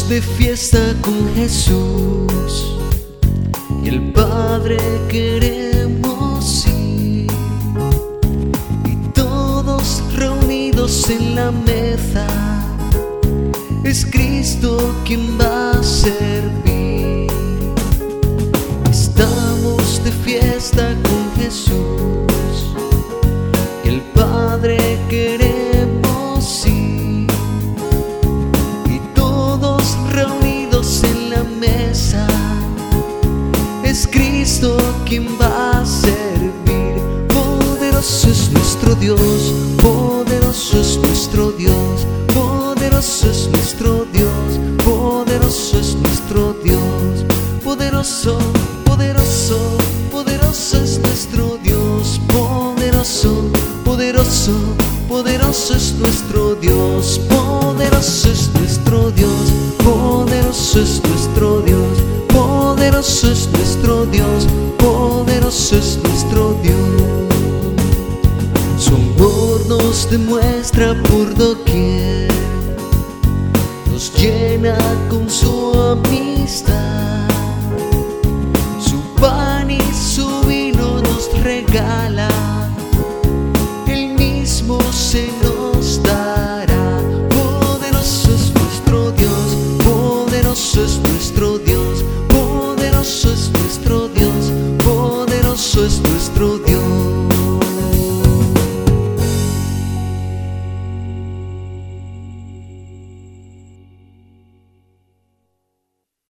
Estamos de fiesta con Jesús y el Padre queremos ir, y todos reunidos en la mesa, es Cristo quien va a servir. Estamos de fiesta con Jesús y el Padre queremos ir, y todos reunidos en la mesa, es Cristo quien va a servir. Poderoso es nuestro Dios, poderoso es nuestro Dios, poderoso es nuestro Dios, poderoso es nuestro Dios, poderoso, poderoso, poderoso es nuestro Dios, poderoso, poderoso, poderoso es nuestro Dios, poderoso es nuestro Dios, poderoso es nuestro Dios, poderoso es nuestro Dios, poderoso es nuestro Dios. Su amor nos demuestra por doquier, nos llena con su amistad.